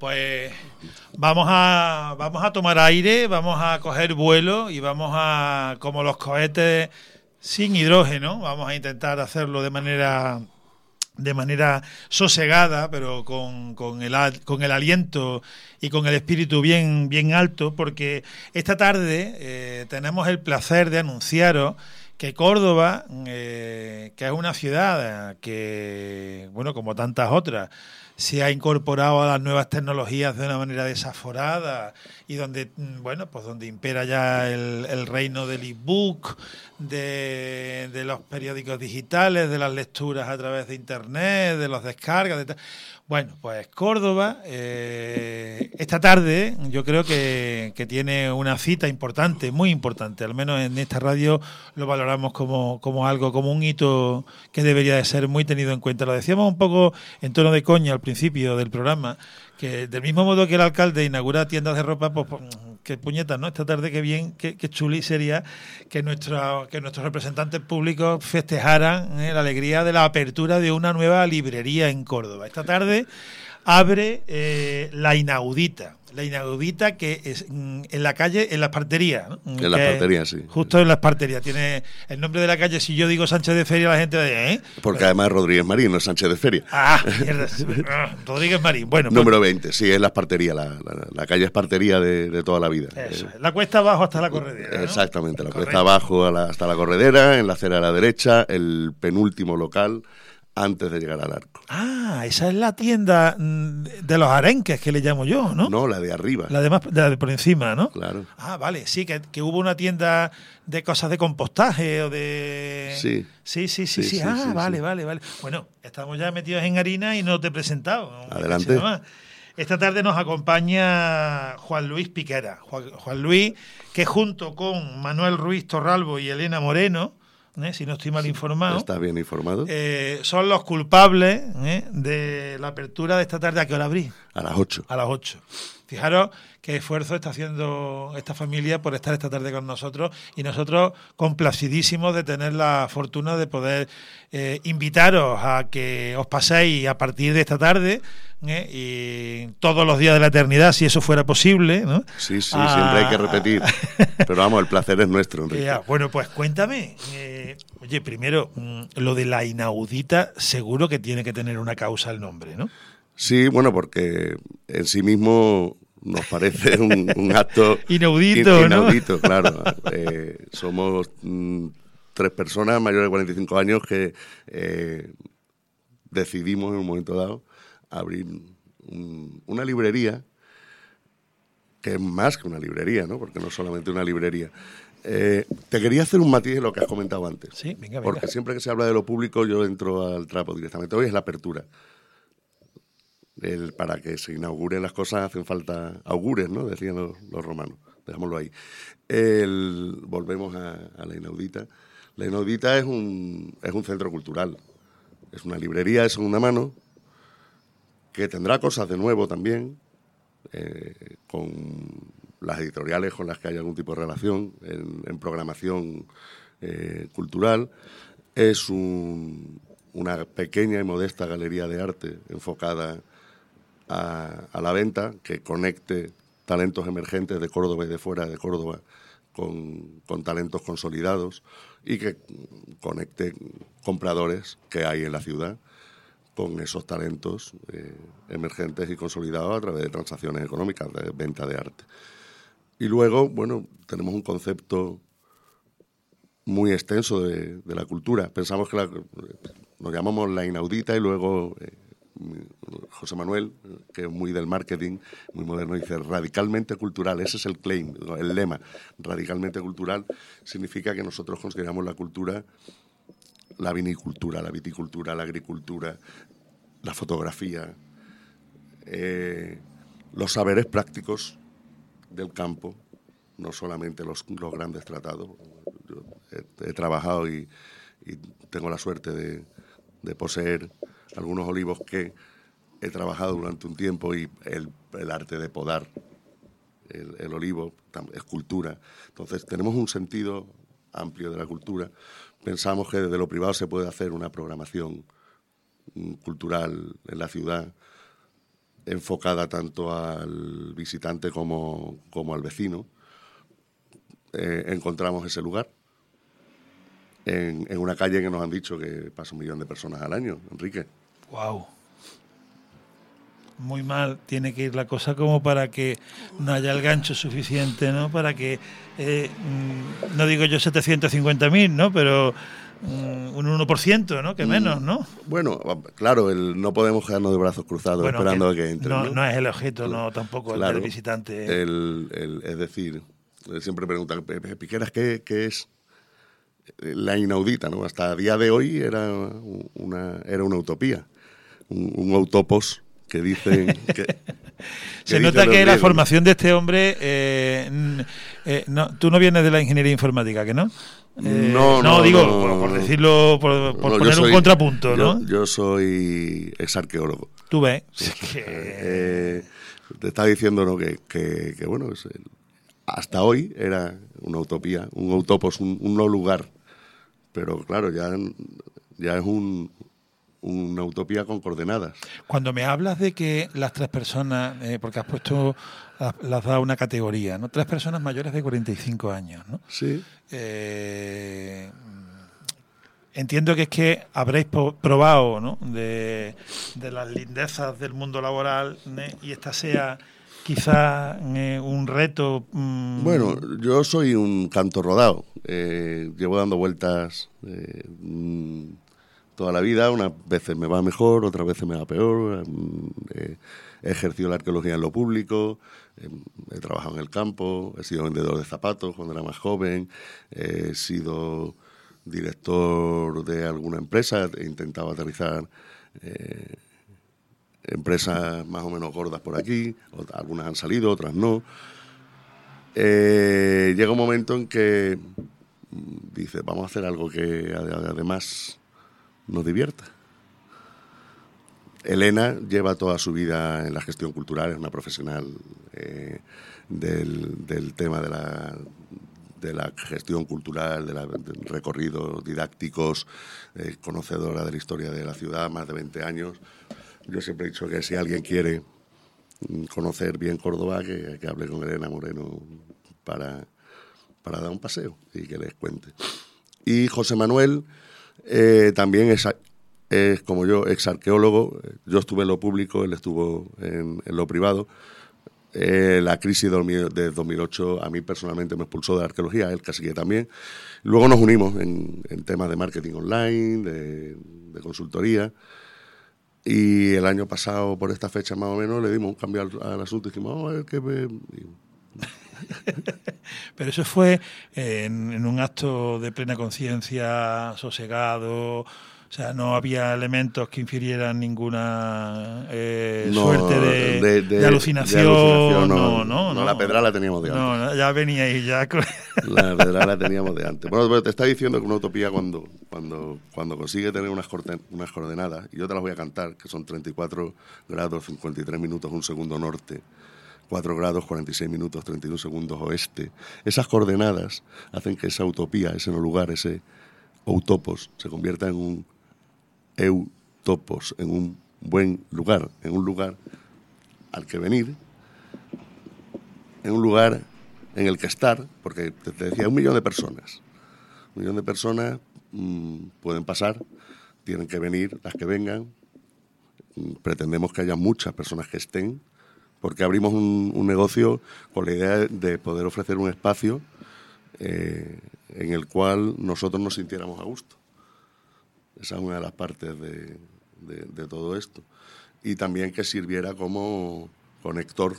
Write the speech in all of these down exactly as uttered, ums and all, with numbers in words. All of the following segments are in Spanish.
pues vamos a vamos a tomar aire, vamos a coger vuelo y vamos a, como los cohetes sin hidrógeno, vamos a intentar hacerlo de manera de manera sosegada, pero con, con el con el aliento y con el espíritu bien bien alto, porque esta tarde eh, tenemos el placer de anunciaros que Córdoba, eh, que es una ciudad que, bueno, como tantas otras, se ha incorporado a las nuevas tecnologías de una manera desaforada y donde, bueno, pues donde impera ya el, el reino del ebook, de, de los periódicos digitales, de las lecturas a través de internet, de los descargas, de tal. Bueno, pues Córdoba, eh, esta tarde yo creo que, que tiene una cita importante, muy importante, al menos en esta radio lo valoramos como, como algo, como un hito que debería de ser muy tenido en cuenta. Lo decíamos un poco en tono de coña al principio del programa, que del mismo modo que el alcalde inaugura tiendas de ropa, pues qué puñetas, ¿no? Esta tarde qué bien, qué, qué chuli sería que, nuestra, que nuestros representantes públicos festejaran ¿eh? la alegría de la apertura de una nueva librería en Córdoba. Esta tarde abre eh, La Inaudita. La Inaudita, que es mm, en la calle, en la Espartería, ¿no? En la Espartería, sí. Justo en la Espartería. Tiene el nombre de la calle. Si yo digo Sánchez de Feria, la gente va a decir, ¿eh? Porque Pero, además Rodríguez Marín, no es Sánchez de Feria. Ah, mierda. Rodríguez Marín. Bueno, pues, número veinte, sí, es la Espartería, la, la, la calle Espartería de, de toda la vida. Eso, eh, la cuesta abajo hasta la corredera, ¿no? Exactamente, la Correcto. cuesta abajo a la, hasta la corredera, en la acera a la derecha, el penúltimo local antes de llegar al arco. Ah, esa es la tienda de los arenques que le llamo yo, ¿no? No, la de arriba. La de, más, la de por encima, ¿no? Claro. Ah, vale, sí, que, que hubo una tienda de cosas de compostaje o de... Sí. Sí, sí, sí, sí. sí. sí Ah, sí, vale, sí. vale, vale. Bueno, estamos ya metidos en harina y no te he presentado. Adelante. Esta tarde nos acompaña Juan Luis Piquera. Juan, Juan Luis, que junto con Manuel Ruiz Torralbo y Elena Moreno, ¿eh? si no estoy mal informado. ¿Estás bien informado? Eh, son los culpables ¿eh? de la apertura de esta tarde. ¿A qué hora abrí? A las ocho. A las ocho. Fijaros qué esfuerzo está haciendo esta familia por estar esta tarde con nosotros y nosotros complacidísimos de tener la fortuna de poder eh, invitaros a que os paséis a partir de esta tarde ¿eh? y todos los días de la eternidad, si eso fuera posible, ¿no? Sí, sí, Ah, siempre hay que repetir. Pero vamos, el placer es nuestro, Enrique. Ya, bueno, pues cuéntame. Eh, oye, primero, mmm, lo de La Inaudita seguro que tiene que tener una causa el nombre, ¿no? Sí, bueno, porque en sí mismo nos parece un, un acto inaudito, in, inaudito, ¿no? Claro. Eh, somos mm, tres personas mayores de cuarenta y cinco años que eh, decidimos en un momento dado abrir un, una librería que es más que una librería, ¿no? Porque no es solamente una librería. Eh, te quería hacer un matiz de lo que has comentado antes. Sí, venga, venga. Porque siempre que se habla de lo público yo entro al trapo directamente. Hoy es la apertura. El, para que se inauguren las cosas hacen falta augures, ¿no? Decían los, los romanos. Dejámoslo ahí. El, volvemos a, a La Inaudita. La Inaudita es un, es un centro cultural. Es una librería de segunda mano que tendrá cosas de nuevo también, eh, con las editoriales con las que hay algún tipo de relación en, en programación eh, cultural. Es un, una pequeña y modesta galería de arte enfocada A, a la venta, que conecte talentos emergentes de Córdoba y de fuera de Córdoba con, con talentos consolidados y que conecte compradores que hay en la ciudad con esos talentos eh, emergentes y consolidados a través de transacciones económicas, de venta de arte. Y luego, bueno, tenemos un concepto muy extenso de, de la cultura. Pensamos que la, nos llamamos La Inaudita y luego... Eh, José Manuel, que es muy del marketing, muy moderno, dice radicalmente cultural. Ese es el claim, el lema. Radicalmente cultural significa que nosotros consideramos la cultura, la vinicultura, la viticultura, la agricultura, la fotografía, eh, los saberes prácticos del campo, no solamente los, los grandes tratados. Yo he, he trabajado y, y tengo la suerte de, de poseer algunos olivos que he trabajado durante un tiempo y el, el arte de podar el, el olivo es cultura. Entonces tenemos un sentido amplio de la cultura. Pensamos que desde lo privado se puede hacer una programación cultural en la ciudad enfocada tanto al visitante como, como al vecino. Eh, encontramos ese lugar en, en una calle que nos han dicho que pasa un millón de personas al año, Enrique. Wow. Muy mal tiene que ir la cosa como para que no haya el gancho suficiente, ¿no? Para que, eh, no digo yo setecientos cincuenta mil, ¿no? Pero mm, un uno por ciento, ¿no? Que menos, ¿no? Bueno, claro, el, no podemos quedarnos de brazos cruzados bueno, esperando que, a que entre. No, ¿no? no es el objeto, no tampoco claro, el del visitante. El, el, es decir, siempre preguntan, Piqueras, ¿qué, qué es la inaudita, ¿no? Hasta el día de hoy era una, era una utopía, un, un autopos que dicen que, que se nota que la formación de este hombre eh, eh, no, tú no vienes de la ingeniería informática, ¿que no? Eh, no, no, no, digo, no, por, por decirlo, por, por no, poner soy, un contrapunto, yo, ¿no? Yo soy exarqueólogo. Tú ves. que... eh, te estaba diciendo, ¿no? que, que, que bueno, es el, hasta hoy era una utopía, un autopos, un, un no lugar, pero claro, ya, ya es un una utopía con coordenadas. Cuando me hablas de que las tres personas, eh, porque has puesto, le has dado una categoría, ¿no? Tres personas mayores de cuarenta y cinco años, ¿no? Sí. Eh, entiendo que es que habréis probado, ¿no? De, de las lindezas del mundo laboral, ¿eh? Y esta sea quizá eh, un reto. Mmm... Bueno, yo soy un canto rodado. Eh, llevo dando vueltas eh, mmm, toda la vida, unas veces me va mejor, otras veces me va peor. Eh, he ejercido la arqueología en lo público, eh, he trabajado en el campo, he sido vendedor de zapatos cuando era más joven, eh, he sido director de alguna empresa, he intentado aterrizar eh, empresas más o menos gordas por aquí, algunas han salido, otras no. Eh, llega un momento en que dices, vamos a hacer algo que además nos divierta. Elena lleva toda su vida en la gestión cultural, es una profesional eh, del, del tema de la, de la gestión cultural, de, la, de recorridos didácticos, eh, conocedora de la historia de la ciudad, más de veinte años. Yo siempre he dicho que si alguien quiere conocer bien Córdoba, que, que hable con Elena Moreno para, para dar un paseo y que les cuente. Y José Manuel eh, también es, es, como yo, exarqueólogo. Yo estuve en lo público, él estuvo en, en lo privado. Eh, la crisis de dos mil ocho a mí personalmente me expulsó de la arqueología, él casi que también. Luego nos unimos en, en temas de marketing online, de, de consultoría. Y el año pasado, por esta fecha más o menos, le dimos un cambio al, al asunto y dijimos, vamos a ver qué... Me... Pero eso fue en, en un acto de plena conciencia, sosegado, o sea, no había elementos que infirieran ninguna eh, no, suerte de, de, de, de, alucinación. De alucinación no, no, no, no, la pedra la teníamos de antes. No, ya venía ahí, ya. La pedra la teníamos de antes. Bueno, pero te está diciendo que una utopía cuando, cuando, cuando consigue tener unas, unas coordenadas, y yo te las voy a cantar, que son treinta y cuatro grados, cincuenta y tres minutos, un segundo norte, cuatro grados, cuarenta y seis minutos, treinta y uno segundos oeste. Esas coordenadas hacen que esa utopía, ese no lugar, ese autopos, se convierta en un eutopos, en un buen lugar, en un lugar al que venir, en un lugar en el que estar, porque te, te decía, un millón de personas. Un millón de personas mmm, pueden pasar, tienen que venir, las que vengan. Pretendemos que haya muchas personas que estén, porque abrimos un, un negocio con la idea de poder ofrecer un espacio eh, en el cual nosotros nos sintiéramos a gusto. Esa es una de las partes de, de, de todo esto. Y también que sirviera como conector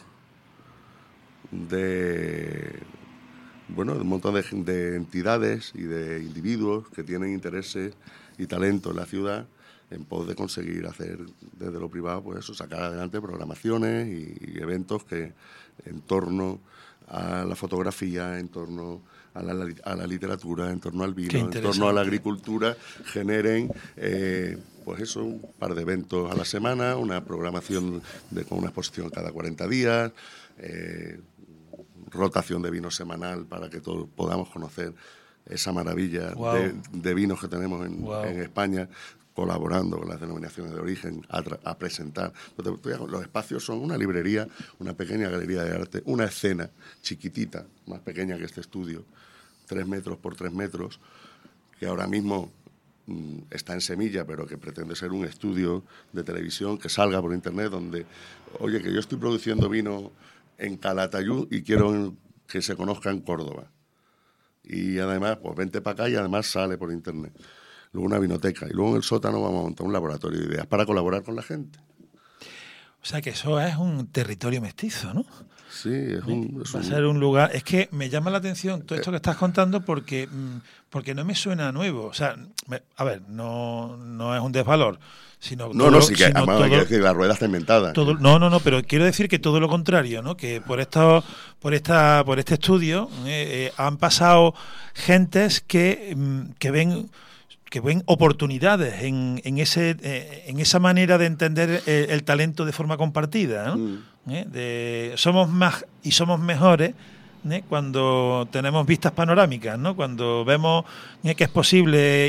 de, bueno, de un montón de, de entidades y de individuos que tienen intereses y talento en la ciudad en pos de conseguir hacer desde lo privado, pues eso, sacar adelante programaciones y, y eventos que en torno a la fotografía, en torno a la, a la literatura, en torno al vino, en torno a la agricultura, generen eh, pues eso, un par de eventos a la semana, una programación de, con una exposición cada cuarenta días, eh, rotación de vino semanal para que todos podamos conocer esa maravilla wow. de, de vinos que tenemos en, wow. en España. colaborando con las denominaciones de origen a, a presentar. Los espacios son una librería, una pequeña galería de arte, una escena chiquitita, más pequeña que este estudio, tres metros por tres metros, que ahora mismo mmm, está en semilla, pero que pretende ser un estudio de televisión que salga por internet, donde, oye, que yo estoy produciendo vino en Calatayud y quiero que se conozca en Córdoba. Y además, pues vente para acá y además sale por internet. Luego una vinoteca. Y luego en el sótano vamos a montar un laboratorio de ideas para colaborar con la gente. O sea que eso es un territorio mestizo, ¿no? Sí, es un... Es Va a un... ser un lugar... Es que me llama la atención todo esto que estás contando porque, porque no me suena nuevo. O sea, me, a ver, no, no es un desvalor, sino... No, todo, no, sí que sino además todo, hay que decir, la rueda está inventada. Todo, no, no, no, pero quiero decir que todo lo contrario, ¿no? Que por esto, por esta, por este estudio eh, eh, han pasado gentes que, que ven... que ven oportunidades en, en ese eh, en esa manera de entender el, el talento de forma compartida, ¿no? Mm. ¿Eh? De, somos más y somos mejores ¿eh? Cuando tenemos vistas panorámicas, ¿no? Cuando vemos ¿eh? que es posible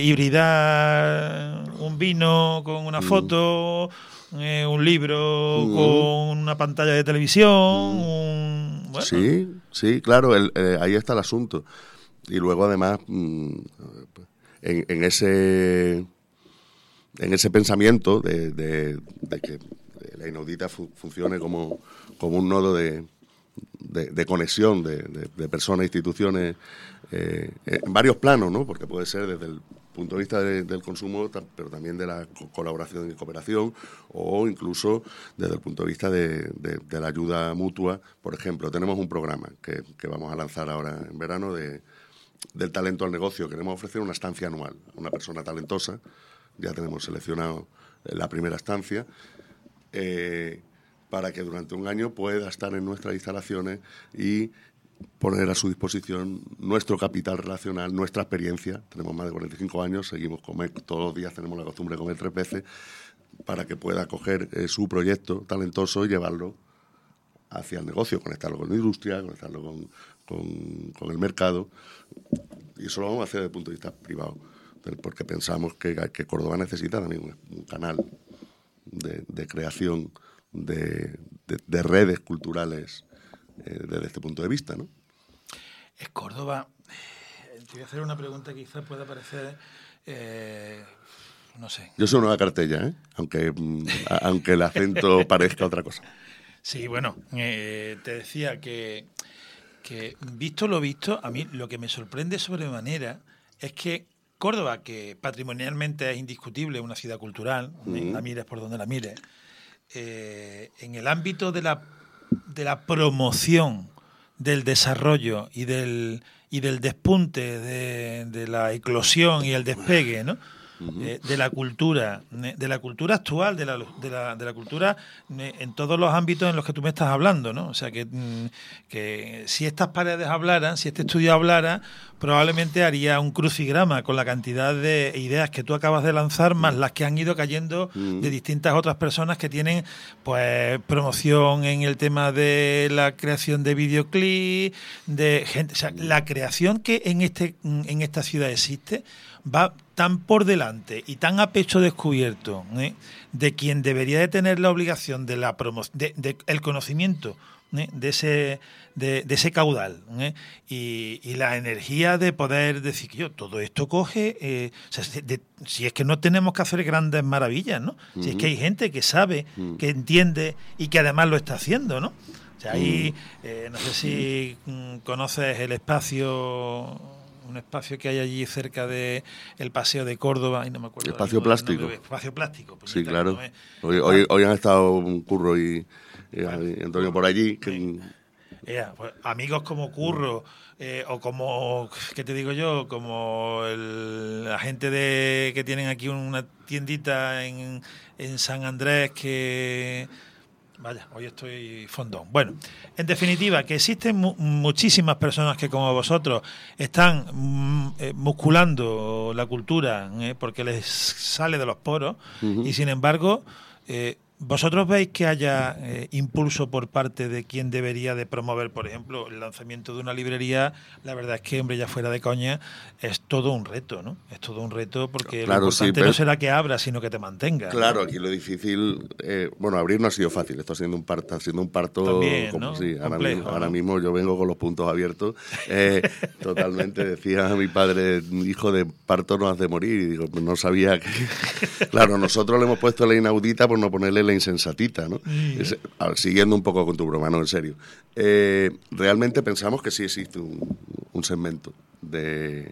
hibridar un vino con una mm. foto, eh, un libro mm. con una pantalla de televisión. Mm. Un, bueno. Sí, sí, claro, el, eh, ahí está el asunto. Y luego además... Mm, En, en ese en ese pensamiento de, de, de que la Inaudita fu, funcione como, como un nodo de, de, de conexión de, de, de personas e instituciones eh, en varios planos, ¿no? Porque puede ser desde el punto de vista de, del consumo, pero también de la colaboración y cooperación, o incluso desde el punto de vista de, de, de la ayuda mutua. Por ejemplo, tenemos un programa que, que vamos a lanzar ahora en verano de del talento al negocio. Queremos ofrecer una estancia anual a una persona talentosa. Ya tenemos seleccionado la primera estancia eh, para que durante un año pueda estar en nuestras instalaciones y poner a su disposición nuestro capital relacional, nuestra experiencia. Tenemos más de cuarenta y cinco años, seguimos comer, todos los días tenemos la costumbre de comer tres veces, para que pueda coger eh, su proyecto talentoso y llevarlo hacia el negocio, conectarlo con la industria, conectarlo con, con, con el mercado. Y eso lo vamos a hacer desde el punto de vista privado, porque pensamos que, que Córdoba necesita también un, un canal de, de creación de, de, de redes culturales eh, desde este punto de vista, ¿no? Es Córdoba. Te voy a hacer una pregunta que quizás pueda parecer... Eh, no sé. Yo soy una cartella, ¿eh? Aunque, a, aunque el acento parezca otra cosa. Sí, bueno, eh, te decía que, que, visto lo visto, a mí lo que me sorprende sobremanera es que Córdoba, que patrimonialmente es indiscutible, una ciudad cultural, uh-huh. la mires por donde la mires, eh, en el ámbito de la, de la promoción del desarrollo y del, y del despunte de, de la eclosión y el despegue, ¿no? Uh-huh. Eh, de la cultura, de la cultura actual, de la, de la, de la cultura eh, en todos los ámbitos en los que tú me estás hablando, ¿no? O sea, que, que si estas paredes hablaran, si este estudio hablara, probablemente haría un crucigrama con la cantidad de ideas que tú acabas de lanzar, más las que han ido cayendo uh-huh. de distintas otras personas que tienen pues promoción en el tema de la creación de videoclips, de gente, o sea, la creación que en este en esta ciudad existe va tan por delante y tan a pecho descubierto ¿eh? de quien debería de tener la obligación de la promo de, de el conocimiento ¿eh? de ese de, de ese caudal ¿eh? y, y la energía de poder decir que yo todo esto coge eh, o sea, de, si es que no tenemos que hacer grandes maravillas, ¿no? Uh-huh. Si es que hay gente que sabe, uh-huh. que entiende y que además lo está haciendo, ¿no? O sea, ahí eh, no sé si mm, conoces el espacio un espacio que hay allí cerca de el Paseo de Córdoba y no me acuerdo. Espacio plástico. Nombre, espacio plástico. Pues sí, claro. Me... Hoy, hoy, hoy han estado un Curro y, y bueno, Antonio por allí. Que... Yeah, pues, amigos como Curro eh, o como, ¿qué te digo yo? Como el, la gente de que tienen aquí una tiendita en, en San Andrés que... Vaya, hoy estoy fondón. Bueno, en definitiva, que existen mu- muchísimas personas que, como vosotros, están mm, eh, musculando la cultura eh, porque les sale de los poros uh-huh. y, sin embargo, eh, ¿Vosotros veis que haya eh, impulso por parte de quien debería de promover, por ejemplo, el lanzamiento de una librería? La verdad es que, hombre, ya fuera de coña, es todo un reto, ¿no? Es todo un reto porque claro, lo importante sí, pero... no será que abra, sino que te mantenga. Claro, ¿no? aquí lo difícil... Eh, bueno, abrir no ha sido fácil, esto ha sido un parto, siendo un parto También, como, ¿no? sí, ahora, Complejo, mismo, ¿no? ahora mismo yo vengo con los puntos abiertos. Eh, totalmente, decía mi padre, hijo de parto no has de morir, y digo, no sabía que... Claro, nosotros le hemos puesto la inaudita por no ponerle la insensatita, ¿no? Sí. Es, a ver, siguiendo un poco con tu broma, no, en serio. Eh, realmente pensamos que sí existe un, un segmento de...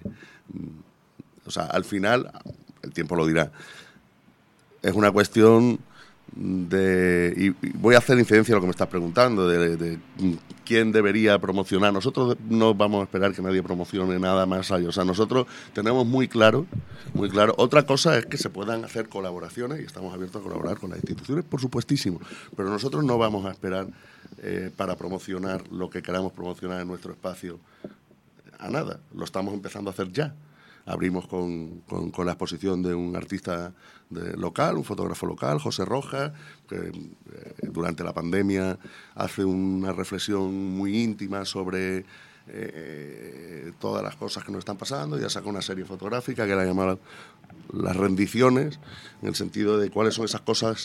O sea, al final, el tiempo lo dirá, es una cuestión de... Y, y voy a hacer incidencia a lo que me estás preguntando, de, de quién debería promocionar. Nosotros no vamos a esperar que nadie promocione nada más allá. O sea, nosotros tenemos muy claro, muy claro. Otra cosa es que se puedan hacer colaboraciones y estamos abiertos a colaborar con las instituciones, por supuestísimo. Pero nosotros no vamos a esperar eh, para promocionar lo que queramos promocionar en nuestro espacio a nada. Lo estamos empezando a hacer ya. Abrimos con, con, con la exposición de un artista de, local, un fotógrafo local, José Rojas, que eh, durante la pandemia hace una reflexión muy íntima sobre eh, todas las cosas que nos están pasando. Ya saca una serie fotográfica que la llama Las rendiciones, en el sentido de cuáles son esas cosas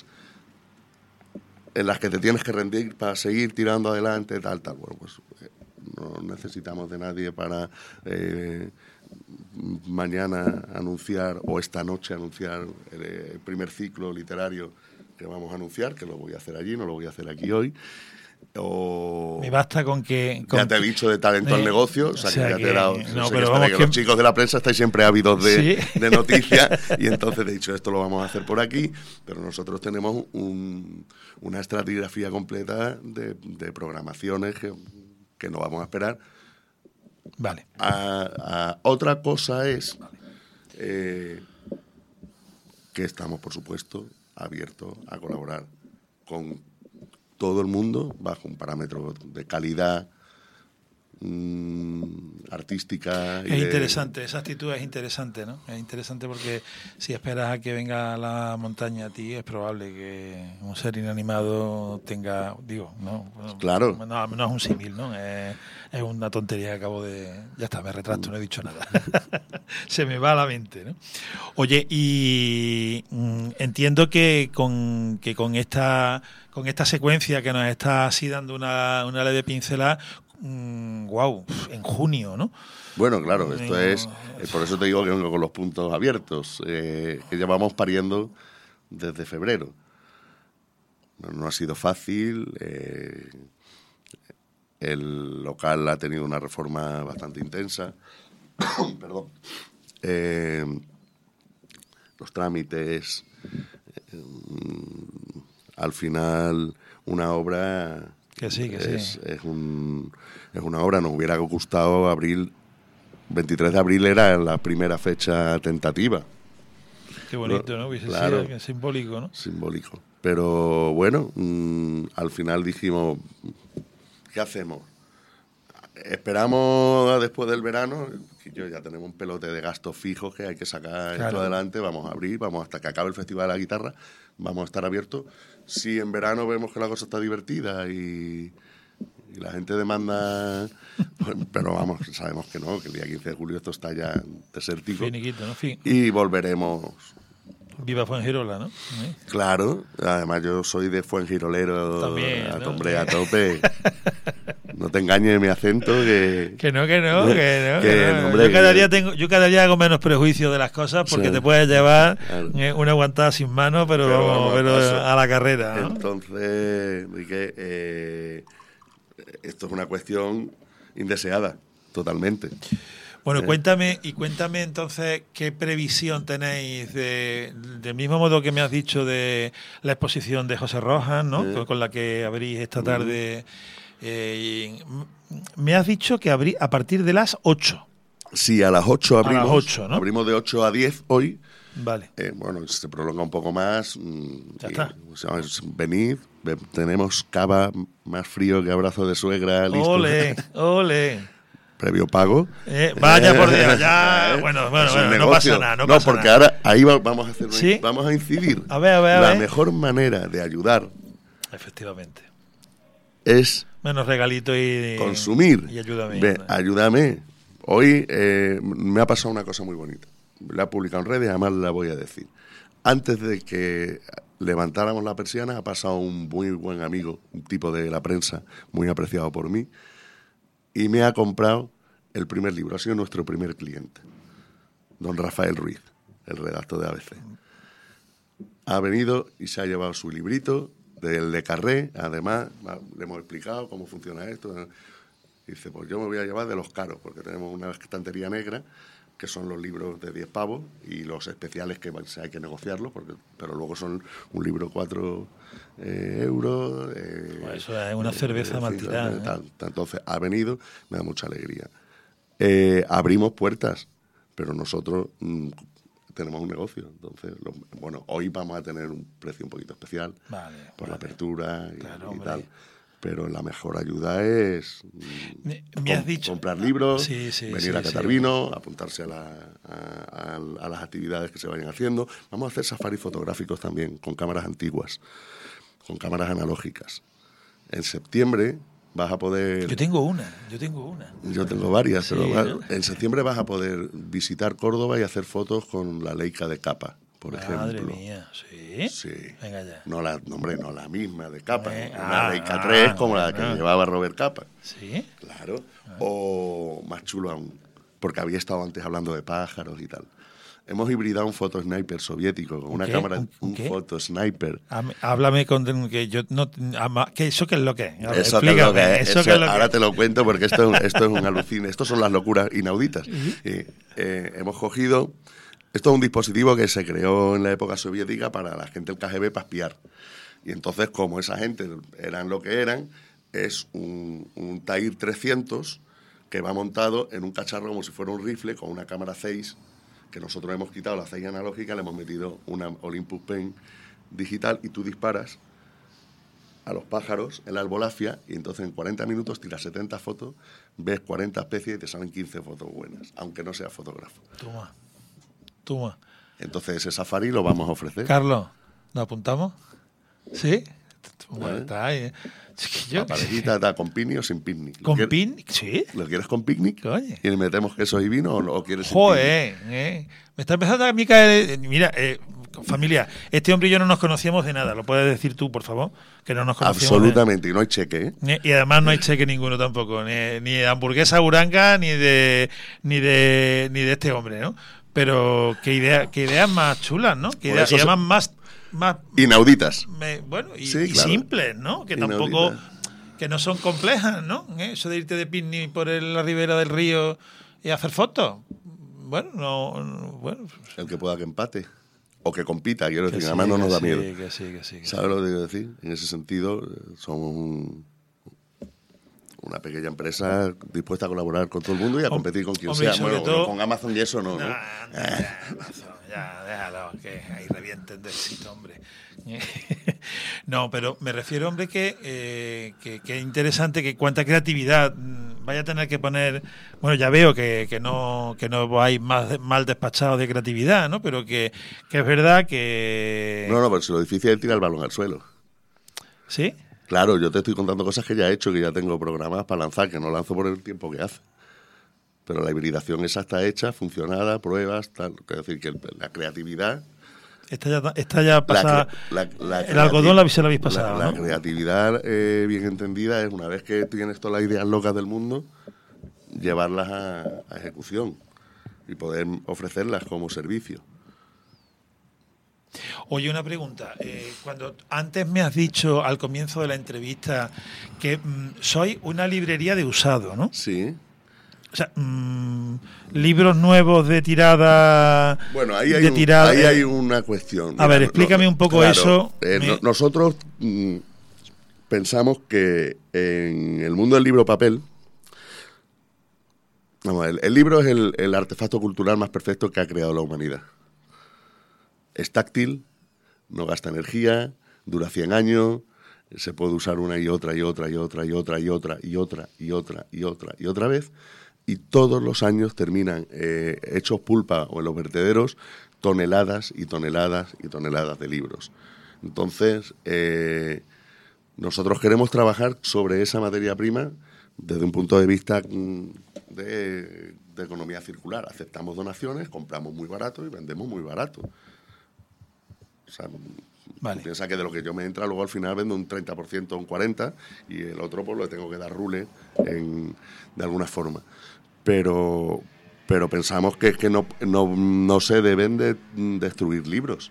en las que te tienes que rendir para seguir tirando adelante, tal, tal. Bueno, pues eh, no necesitamos de nadie para... Eh, mañana anunciar, o esta noche anunciar el, el primer ciclo literario que vamos a anunciar, que lo voy a hacer allí, no lo voy a hacer aquí hoy. O... Me basta con que... Con ya te he dicho de talento eh, al negocio, o sea, o sea que ya que, te he dado... No, sé pero que, vamos que que... los chicos de la prensa estáis siempre ávidos de, ¿Sí? de noticias, y entonces te he dicho, esto lo vamos a hacer por aquí, pero nosotros tenemos un, una estratigrafía completa de, de programaciones que, que no vamos a esperar. Vale. A, a otra cosa es eh, que estamos, por supuesto, abiertos a colaborar con todo el mundo bajo un parámetro de calidad mmm, artística. Y es de... interesante, esa actitud es interesante, ¿no? Es interesante porque si esperas a que venga la montaña a ti, es probable que un ser inanimado tenga, digo, no, claro. no, no, no es un símil, ¿no? Es, es una tontería que acabo de... Ya está, me retracto, no he dicho nada. Se me va a la mente, ¿no? Oye, y mmm, entiendo que con, que con esta con esta secuencia que nos está así dando una, una leve pincelada, Mm, wow, en junio, ¿no? Bueno, claro, esto no, es... Eh, por eso te digo que vengo con los puntos abiertos, eh, que llevamos pariendo desde febrero. No, no ha sido fácil. Eh, el local ha tenido una reforma bastante intensa. Perdón. Eh, los trámites. Eh, al final, una obra... Que sí, que es, sí. Es, un, es una obra, nos hubiera gustado abril, veintitrés de abril era la primera fecha tentativa. Qué bonito, ¿no? Hubiese claro, sido simbólico, ¿no? Simbólico. Pero bueno, mmm, al final dijimos, ¿qué hacemos? Esperamos después del verano, que yo ya tenemos un pelote de gastos fijos que hay que sacar claro. esto adelante, vamos a abrir, vamos hasta que acabe el Festival de la Guitarra, vamos a estar abiertos. Si en verano vemos que la cosa está divertida y, y la gente demanda, pues, pero vamos, sabemos que no, que el día quince de julio esto está ya desértico. Finiquito, ¿no? Fin. Y volveremos. Viva Fuengirola, ¿no? ¿Eh? Claro, además yo soy de Fuenjirolero. También, a, ¿no? hombre, a tope. No te engañes mi acento, que... Que no, que no, que no. que, que no. Hombre, yo, cada que... día tengo, yo cada día hago menos prejuicio de las cosas porque sí. te puedes llevar claro. una aguantada sin mano, pero, pero, vamos, pero a la carrera, ¿no? Entonces, Enrique, eh, esto es una cuestión indeseada, totalmente. Bueno, ¿Eh? cuéntame, y cuéntame entonces qué previsión tenéis de, del mismo modo que me has dicho de la exposición de José Rojas, ¿no? ¿Eh? Con, con la que abrís esta tarde. Eh, me has dicho que abrí a partir de las ocho. Sí, a las ocho abrimos. A las ocho, ¿no? Abrimos de ocho a diez hoy. Vale. Eh, bueno, se prolonga un poco más. Ya y, está. O sea, venid, tenemos cava más frío que abrazo de suegra. Listo. Ole, ole. previo pago. Eh, vaya por Dios, ya. Bueno, bueno, bueno no pasa nada. No, no pasa porque nada. ahora ahí va, vamos a hacer, ¿Sí? vamos a incidir. A ver, a ver, a La ver. mejor manera de ayudar Efectivamente. es menos regalito y consumir. Y ayúdame. Ve, ayúdame. Hoy eh, me ha pasado una cosa muy bonita. La he publicado en redes, además la voy a decir. Antes de que levantáramos la persiana, ha pasado un muy buen amigo, un tipo de la prensa, muy apreciado por mí, y me ha comprado el primer libro. Ha sido nuestro primer cliente, don Rafael Ruiz, el redactor de A B C. Ha venido y se ha llevado su librito del Le Carré. Además, le hemos explicado cómo funciona esto. Dice, pues yo me voy a llevar de los caros, porque tenemos una estantería negra, que son los libros de diez pavos, y los especiales que hay que negociarlos, porque, pero luego son un libro cuatro eh, euros. Eh, pues eso es una cerveza eh, maltitana. ¿eh? Tal, tal. Entonces, ha venido, me da mucha alegría. Eh, abrimos puertas, pero nosotros mmm, tenemos un negocio. Entonces, lo, bueno, hoy vamos a tener un precio un poquito especial, vale, por vale. la apertura y, claro, y tal. Pero la mejor ayuda es me, me has com- dicho, comprar libros, sí, sí, venir sí, a catar sí. vino, apuntarse a, la, a, a, a las actividades que se vayan haciendo. Vamos a hacer safaris fotográficos también, con cámaras antiguas, con cámaras analógicas. En septiembre vas a poder... Yo tengo una, yo tengo una. Yo tengo varias, sí, pero ¿no? en septiembre vas a poder visitar Córdoba y hacer fotos con la Leica de capa, por Madre ejemplo. Madre mía, ¿sí? Sí. Venga ya. No la, no, hombre, no la misma de capa. Eh, una ah, Leica ah, tres como la que ah. llevaba Robert Capa. ¿Sí? Claro. Ah. O más chulo aún, porque había estado antes hablando de pájaros y tal. Hemos hibridado un fotosniper soviético con una ¿Qué? cámara, ¿Un, un fotosniper. Háblame con que yo no, que eso qué es lo que es. Ver, eso, que es lo que es. Eso, eso que es lo ahora que te lo cuento porque esto, esto es un alucine. Estos son las locuras inauditas. ¿Sí? Y, eh, hemos cogido. Esto es un dispositivo que se creó en la época soviética para la gente del K G B para espiar. Y entonces, como esa gente eran lo que eran, es un, un Tair trescientos que va montado en un cacharro como si fuera un rifle con una cámara seis, que nosotros hemos quitado la seis analógica, le hemos metido una Olympus Pen digital y tú disparas a los pájaros en la albolafia y entonces en cuarenta minutos tiras setenta fotos, ves cuarenta especies y te salen quince fotos buenas, aunque no seas fotógrafo. Toma. Toma. Entonces ese safari lo vamos a ofrecer. Carlos, ¿nos apuntamos? ¿Sí? ¿Vale? Está ahí, ¿eh? Es que yo... La parejita está con picnic o sin picnic. ¿Con picnic? ¿Sí? ¿Lo quieres con picnic? Coño. ¿Y le metemos queso y vino o, o quieres sin Joder, eh. Me está empezando a mí caer... Eh, mira, eh, familia, este hombre y yo no nos conocíamos de nada. ¿Lo puedes decir tú, por favor? Que no nos conocíamos. Absolutamente, de... y no hay cheque, ¿eh? Y además no hay cheque ninguno tampoco. Ni, ni de hamburguesa Uranga, ni de, ni de, ni de este hombre, ¿no? Pero qué idea, qué ideas más chulas, ¿no? Qué ideas, ideas más, más, más inauditas. Me, bueno, y, sí, y claro. simples, ¿no? Que Inaudita. Tampoco, que no son complejas, ¿no? ¿Eh? Eso de irte de picnic por el, la ribera del río y hacer fotos. Bueno, no, no bueno. El que pueda que empate o que compita, quiero decir, sí, además no nos da sí, miedo. Que sí, que sí, que ¿Sabes sí. lo que quiero decir? En ese sentido, somos un, una pequeña empresa dispuesta a colaborar con todo el mundo y a competir con quien Hombre, sea. Bueno, todo... con Amazon y eso no. No, ¿no? no ya, Amazon, ya, déjalo, que ahí revienten de éxito, hombre. No, pero me refiero, hombre, que, eh, que, que es interesante que cuánta creatividad vaya a tener que poner. Bueno, ya veo que, que no que no vais más mal despachados de creatividad, ¿no? Pero que, que es verdad que. No, no, pero si lo difícil es tirar el balón al suelo. ¿Sí? Claro, yo te estoy contando cosas que ya he hecho, que ya tengo programadas para lanzar, que no lanzo por el tiempo que hace. Pero la hibridación esa está hecha, funcionada, pruebas, tal. Es decir, que la creatividad... Esta ya, esta ya pasa... La, la, la el algodón la, se lo habéis pasado, La, ¿no? la creatividad, eh, bien entendida, es una vez que tienes todas las ideas locas del mundo, llevarlas a, a ejecución y poder ofrecerlas como servicio. Oye, una pregunta. Eh, cuando antes me has dicho al comienzo de la entrevista que mmm, soy una librería de usado, ¿no? Sí. O sea, mmm, libros nuevos de tirada. Bueno, ahí hay, de un, tirada, ahí eh, hay una cuestión. A Mira, ver, explícame no, un poco claro, eso. Eh, me... no, nosotros mmm, pensamos que en el mundo del libro papel, vamos, el, el libro es el, el artefacto cultural más perfecto que ha creado la humanidad. Es táctil, no gasta energía, dura cien años, se puede usar una y otra y otra y otra y otra y otra y otra y otra y otra y otra vez y todos los años terminan eh, hechos pulpa o en los vertederos toneladas y toneladas y toneladas de libros. Entonces, eh, nosotros queremos trabajar sobre esa materia prima desde un punto de vista de, de economía circular. Aceptamos donaciones, compramos muy barato y vendemos muy barato. O sea, vale. Piensa que de lo que yo me entra, luego al final vendo un treinta por ciento o un cuarenta por ciento y el otro pues le tengo que dar rule en, de alguna forma. Pero, pero pensamos que, que no, no, no se deben de destruir libros.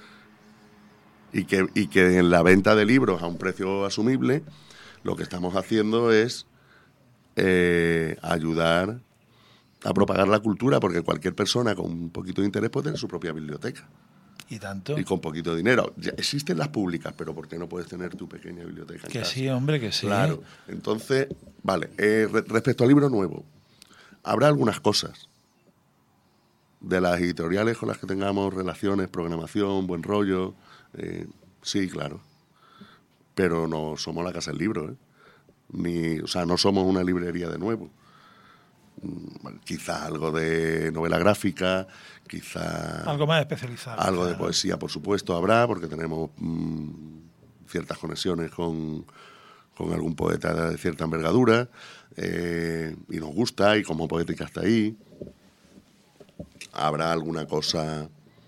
Y que, y que en la venta de libros a un precio asumible, lo que estamos haciendo es eh, ayudar a propagar la cultura, porque cualquier persona con un poquito de interés puede tener su propia biblioteca. ¿Y tanto? Y con poquito dinero. Ya existen las públicas, pero ¿por qué no puedes tener tu pequeña biblioteca en que casa? Sí, hombre, que sí. Claro. Entonces, vale, eh, re- respecto al libro nuevo, habrá algunas cosas de las editoriales con las que tengamos relaciones, programación, buen rollo... Eh, sí, claro, pero no somos la Casa del Libro, ¿eh? Ni, o sea, no somos una librería de nuevo. Mm, quizá algo de novela gráfica, quizá... Algo más especializado. Algo claro. de poesía, por supuesto, habrá, porque tenemos mm, ciertas conexiones con, con algún poeta de cierta envergadura, eh, y nos gusta, y como Poética está ahí. Habrá alguna cosa...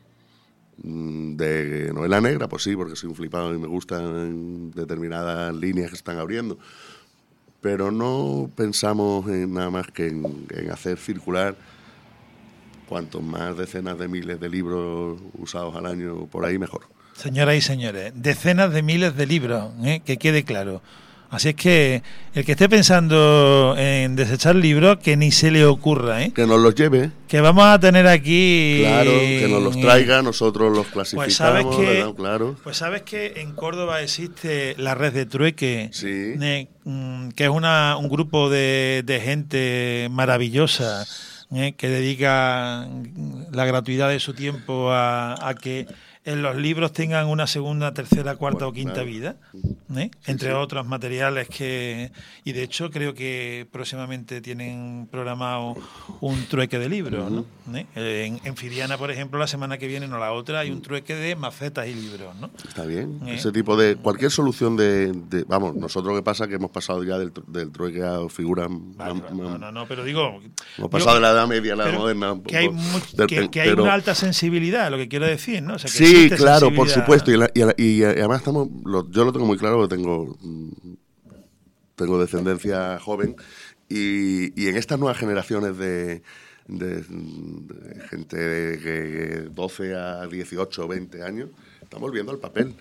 de novela negra, pues sí, porque soy un flipado y me gustan determinadas líneas que están abriendo, pero no pensamos en nada más que en, en hacer circular cuantos más decenas de miles de libros usados al año por ahí, mejor. Señoras y señores, decenas de miles de libros, ¿eh? Que quede claro. Así es que el que esté pensando en desechar libros, que ni se le ocurra, ¿eh? Que nos los lleve. Que vamos a tener aquí... Claro, que nos los traiga, nosotros los clasificamos. Pues sabes que, claro. Pues sabes que en Córdoba existe la red de Trueque, sí. ¿eh? Que es una, un grupo de, de gente maravillosa, ¿eh? Que dedica la gratuidad de su tiempo a, a que... en los libros tengan una segunda, tercera, cuarta bueno, o quinta claro. vida, ¿eh? Sí, entre sí. otros materiales que... Y de hecho creo que próximamente tienen programado un trueque de libros, uh-huh. ¿no? ¿Eh? En, en Firiana, por ejemplo, la semana que viene, no la otra, hay un trueque de macetas y libros, ¿no? Está bien. ¿Eh? Ese tipo de... Cualquier solución de... de vamos, nosotros lo que pasa es que hemos pasado ya del, del trueque a figuras... Vale, man, no, no, no, pero digo... Hemos pasado digo, de la edad media a la moderna. Que hay, much, del, que, que pero, hay una alta sensibilidad, lo que quiero decir, ¿no? O sea, que sí, Sí, claro, por supuesto, y, la, y, la, y además estamos, lo, yo lo tengo muy claro porque tengo, tengo descendencia joven y, y en estas nuevas generaciones de, de, de gente de doce a dieciocho, veinte años, estamos volviendo al papel.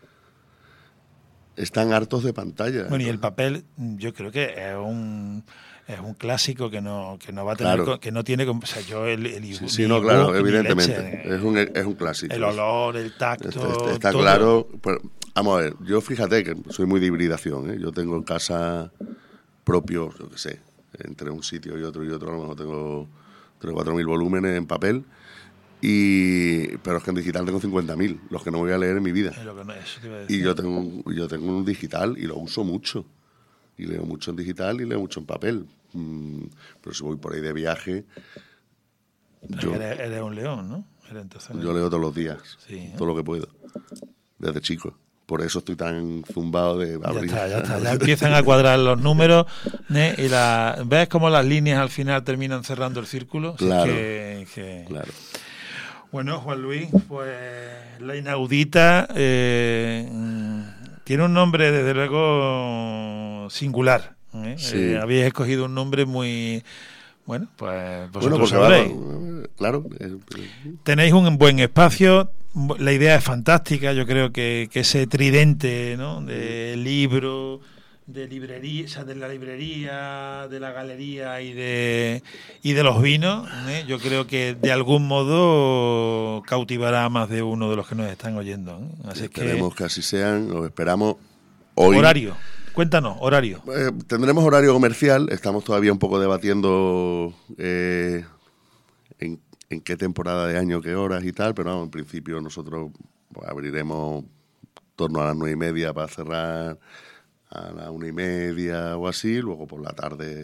Están hartos de pantalla. Bueno, y el papel yo creo que es un... es un clásico que no que no va a tener claro. que no tiene, o sea, yo el, el sí, sí, no, claro, book, evidentemente leche, es un es un clásico. El olor, el tacto, está, está, está todo. Claro. Pues, vamos a ver, yo fíjate que soy muy de hibridación, ¿eh? Yo tengo en casa propio, yo qué sé, entre un sitio y otro y otro, a lo mejor tengo tres o cuatro mil volúmenes en papel. Y pero es que en digital tengo cincuenta mil, los que no voy a leer en mi vida. Lo que no, eso te iba a decir. Y yo tengo yo tengo un digital y lo uso mucho. Y leo mucho en digital y leo mucho en papel. Mm, pero si voy por ahí de viaje... Yo, eres, eres un león, ¿no? Eres entonces, yo leo todos los días, sí, ¿eh? Todo lo que puedo, desde chico. Por eso estoy tan zumbado de abrir. Ya está, ya está. Ya empiezan a cuadrar los números, ¿eh? Y la, ¿ves cómo las líneas al final terminan cerrando el círculo? Claro, sí, que, que... claro. Bueno, Juan Luis, pues La Inaudita eh, tiene un nombre, desde luego, singular. ¿eh? Sí. Eh, habéis escogido un nombre muy... Bueno, pues bueno, pues sabréis. Claro. Tenéis un buen espacio, la idea es fantástica, yo creo que, que ese tridente, ¿no? De libro, de librería, o sea, de la librería, de la galería y de y de los vinos, ¿eh? Yo creo que de algún modo cautivará a más de uno de los que nos están oyendo, ¿eh? Así esperemos que, que así sean, los esperamos hoy. Horario. Cuéntanos, horario. Eh, tendremos horario comercial, estamos todavía un poco debatiendo eh, en, en qué temporada de año, qué horas y tal, pero vamos, en principio nosotros pues, abriremos en torno a las nueve y media para cerrar a la una y media o así, luego por la tarde cinco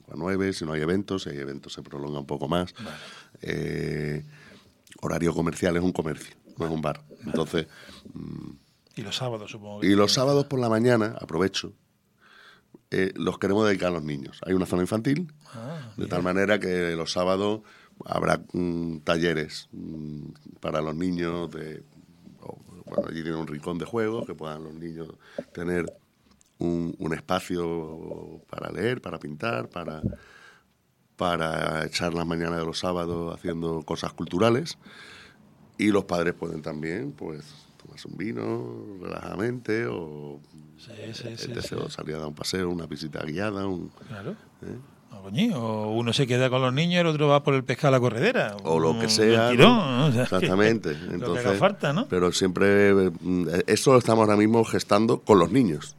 cinco a nueve, si no hay eventos, si hay eventos se prolonga un poco más. Vale. Eh, horario comercial, es un comercio, no es un bar. Vale. Entonces... Mmm, y los sábados, supongo que... Y los sábados por la mañana, aprovecho, eh, los queremos dedicar a los niños. Hay una zona infantil, ah, de bien. Tal manera que los sábados habrá mm, talleres mm, para los niños de... Bueno, allí tiene un rincón de juegos que puedan los niños tener un, un espacio para leer, para pintar, para, para echar las mañanas de los sábados haciendo cosas culturales. Y los padres pueden también, pues, tomarse un vino relajadamente o sí, sí, sí, el deseo sí. de salir a dar un paseo, una visita guiada. Un, claro. ¿eh? O uno se queda con los niños y el otro va por el pescado a la corredera. O lo que sea. Tirón, ¿no? O sea, exactamente. Que, Entonces, lo que haga falta, ¿no? Pero siempre... Eso lo estamos ahora mismo gestando con los niños.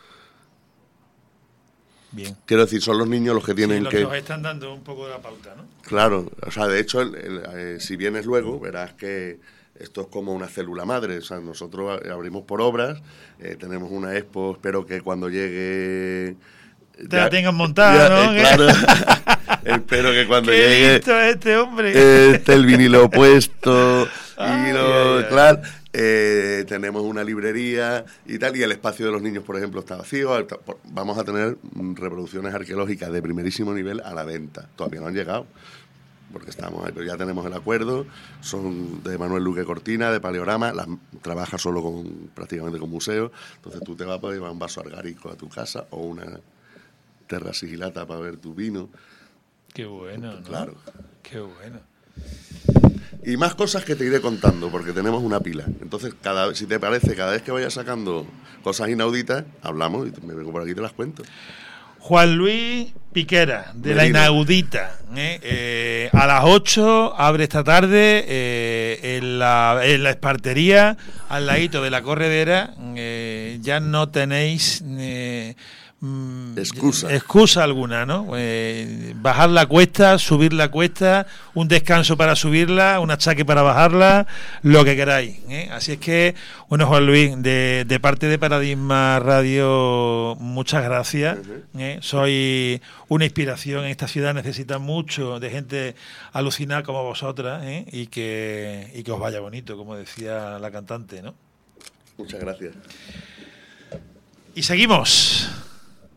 Bien. Quiero decir, son los niños los que tienen sí, los que... que os están dando un poco de la pauta, ¿no? Claro. O sea, de hecho, el, el, eh, si vienes luego, verás que esto es como una célula madre. O sea, nosotros abrimos por obras, eh, tenemos una expo, espero que cuando llegue... Te ya, la tengan montada, ya, ¿no? Eh, claro. Espero que cuando Qué llegue... listo este hombre. Eh, esté el vinilo puesto ay, y lo... ay, ay. Claro, eh, tenemos una librería y tal, y el espacio de los niños, por ejemplo, está vacío. Vamos a tener reproducciones arqueológicas de primerísimo nivel a la venta. Todavía no han llegado, porque estamos ahí, pero ya tenemos el acuerdo. Son de Manuel Luque Cortina, de Paleorama, las, trabaja solo con prácticamente con museos. Entonces tú te vas a llevar un vaso argárico a tu casa o una terra sigilata para ver tu vino. Qué bueno, ¿no? Claro. Qué bueno. Y más cosas que te iré contando, porque tenemos una pila. Entonces, cada si te parece, cada vez que vayas sacando cosas inauditas, hablamos y me vengo por aquí y te las cuento. Juan Luis Piquera, de Merino. La Inaudita. ¿eh? Eh, a las ocho abre esta tarde eh, en, la, en la espartería, al ladito de la corredera. Eh, ya no tenéis... Eh, Excusa. Excusa alguna, ¿no? Eh, bajar la cuesta, subir la cuesta, un descanso para subirla, un achaque para bajarla, lo que queráis. ¿eh? Así es que, bueno, Juan Luis, de, de parte de Paradigma Radio, muchas gracias. ¿eh? Soy una inspiración en esta ciudad, necesita mucho de gente alucinada como vosotras, ¿eh? y que y que os vaya bonito, como decía la cantante, ¿no? Muchas gracias. Y seguimos.